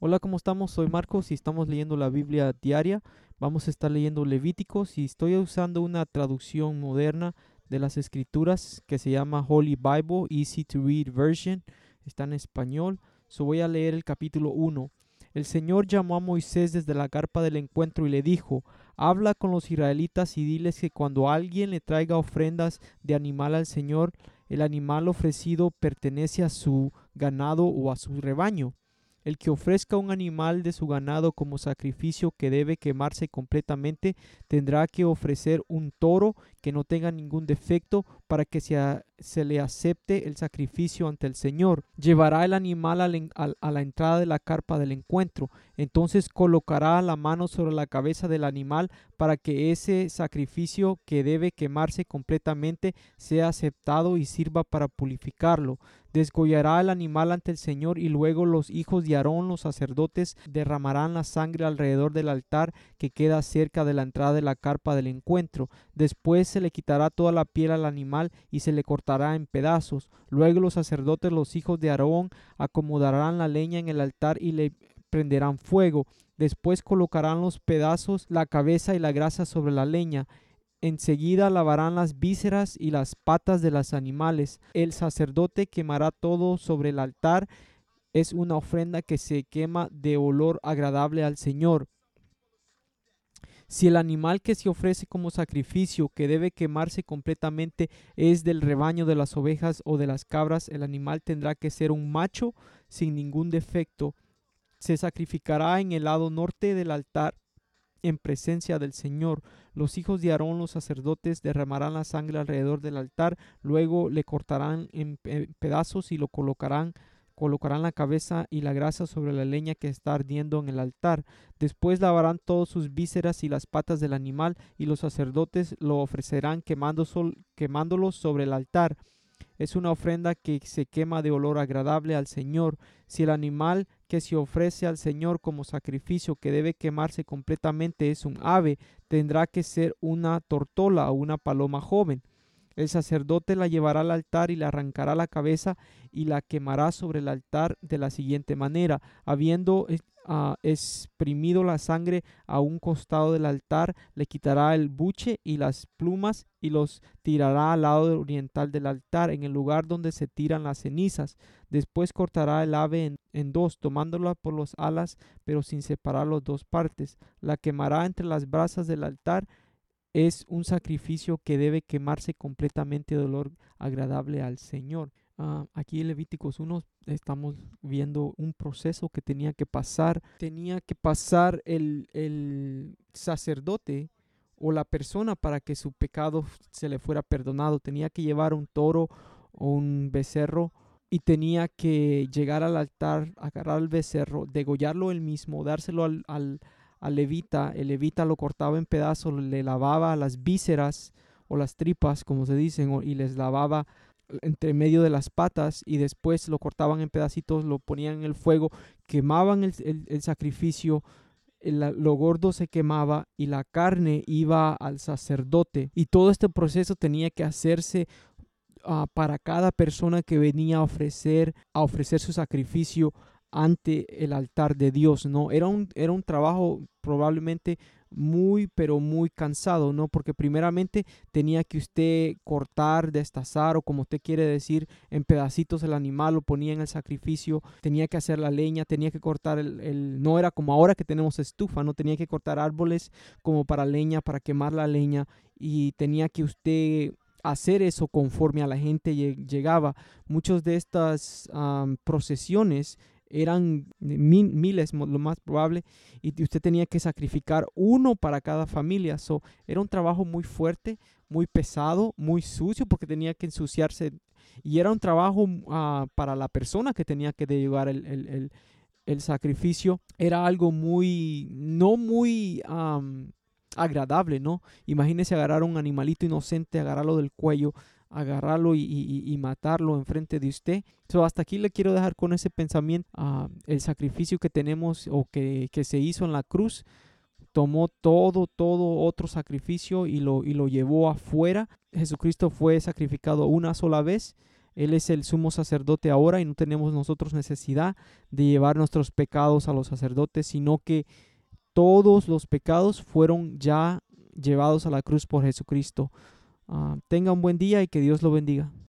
Hola, ¿cómo estamos? Soy Marcos y estamos leyendo la Biblia diaria. Vamos a estar leyendo Levíticos y estoy usando una traducción moderna de las Escrituras que se llama Holy Bible, Easy to Read Version. Está en español. Voy a leer el capítulo 1. El Señor llamó a Moisés desde la carpa del encuentro y le dijo: Habla con los israelitas y diles que cuando alguien le traiga ofrendas de animal al Señor, el animal ofrecido pertenece a su ganado o a su rebaño. El que ofrezca un animal de su ganado como sacrificio que debe quemarse completamente, tendrá que ofrecer un toro que no tenga ningún defecto para que se le acepte el sacrificio ante el Señor. Llevará el animal a la entrada de la carpa del encuentro. Entonces colocará la mano sobre la cabeza del animal para que ese sacrificio que debe quemarse completamente sea aceptado y sirva para purificarlo. Desgollará el animal ante el Señor y luego los hijos de Aarón, los sacerdotes, derramarán la sangre alrededor del altar que queda cerca de la entrada de la carpa del encuentro. Después se le quitará toda la piel al animal y se le cortará en pedazos. Luego los sacerdotes, los hijos de Aarón, acomodarán la leña en el altar y le prenderán fuego. Después colocarán los pedazos, la cabeza y la grasa sobre la leña. Enseguida lavarán las vísceras y las patas de los animales. El sacerdote quemará todo sobre el altar. Es una ofrenda que se quema de olor agradable al Señor. Si el animal que se ofrece como sacrificio, que debe quemarse completamente, es del rebaño de las ovejas o de las cabras, el animal tendrá que ser un macho sin ningún defecto. Se sacrificará en el lado norte del altar en presencia del Señor. Los hijos de Aarón, los sacerdotes, derramarán la sangre alrededor del altar, luego le cortarán en pedazos y colocarán la cabeza y la grasa sobre la leña que está ardiendo en el altar. Después lavarán todas sus vísceras y las patas del animal, y los sacerdotes lo ofrecerán quemándolo sobre el altar. Es una ofrenda que se quema de olor agradable al Señor. Si el animal que se ofrece al Señor como sacrificio que debe quemarse completamente es un ave, tendrá que ser una tortola o una paloma joven. El sacerdote la llevará al altar y le arrancará la cabeza y la quemará sobre el altar de la siguiente manera: habiendo exprimido la sangre a un costado del altar, le quitará el buche y las plumas y los tirará al lado oriental del altar, en el lugar donde se tiran las cenizas. Después cortará el ave en dos, tomándola por las alas, pero sin separar las dos partes. La quemará entre las brasas del altar. Es un sacrificio que debe quemarse completamente de olor agradable al Señor. Aquí en Levíticos 1 estamos viendo un proceso que tenía que pasar. Tenía que pasar el sacerdote o la persona para que su pecado se le fuera perdonado. Tenía que llevar un toro o un becerro y tenía que llegar al altar, agarrar el becerro, degollarlo él mismo, dárselo al levita. El levita lo cortaba en pedazos, le lavaba las vísceras o las tripas, como se dicen, y les lavaba entre medio de las patas, y después lo cortaban en pedacitos, lo ponían en el fuego, quemaban el sacrificio. Lo gordo se quemaba y la carne iba al sacerdote, y todo este proceso tenía que hacerse para cada persona que venía a ofrecer su sacrificio ante el altar de Dios, ¿no? Era un trabajo probablemente muy, pero muy cansado, ¿no? Porque primeramente tenía que usted cortar, destazar, o como usted quiere decir, en pedacitos el animal, lo ponía en el sacrificio, tenía que hacer la leña, tenía que cortar no era como ahora que tenemos estufa, no tenía que cortar árboles como para leña, para quemar la leña, y tenía que usted hacer eso conforme a la gente llegaba. Muchas de estas procesiones eran miles, lo más probable, y usted tenía que sacrificar uno para cada familia. Era un trabajo muy fuerte, muy pesado, muy sucio, porque tenía que ensuciarse, y era un trabajo para la persona que tenía que llevar el sacrificio. Era algo no muy agradable, ¿no? Imagínese agarrar un animalito inocente, agarrarlo del cuello, agarrarlo y matarlo enfrente de usted. Hasta aquí le quiero dejar con ese pensamiento. El sacrificio que tenemos, o que se hizo en la cruz, tomó todo otro sacrificio y lo llevó afuera. Jesucristo fue sacrificado una sola vez. Él es el sumo sacerdote ahora y no tenemos nosotros necesidad de llevar nuestros pecados a los sacerdotes, sino que todos los pecados fueron ya llevados a la cruz por Jesucristo. Tenga un buen día y que Dios lo bendiga.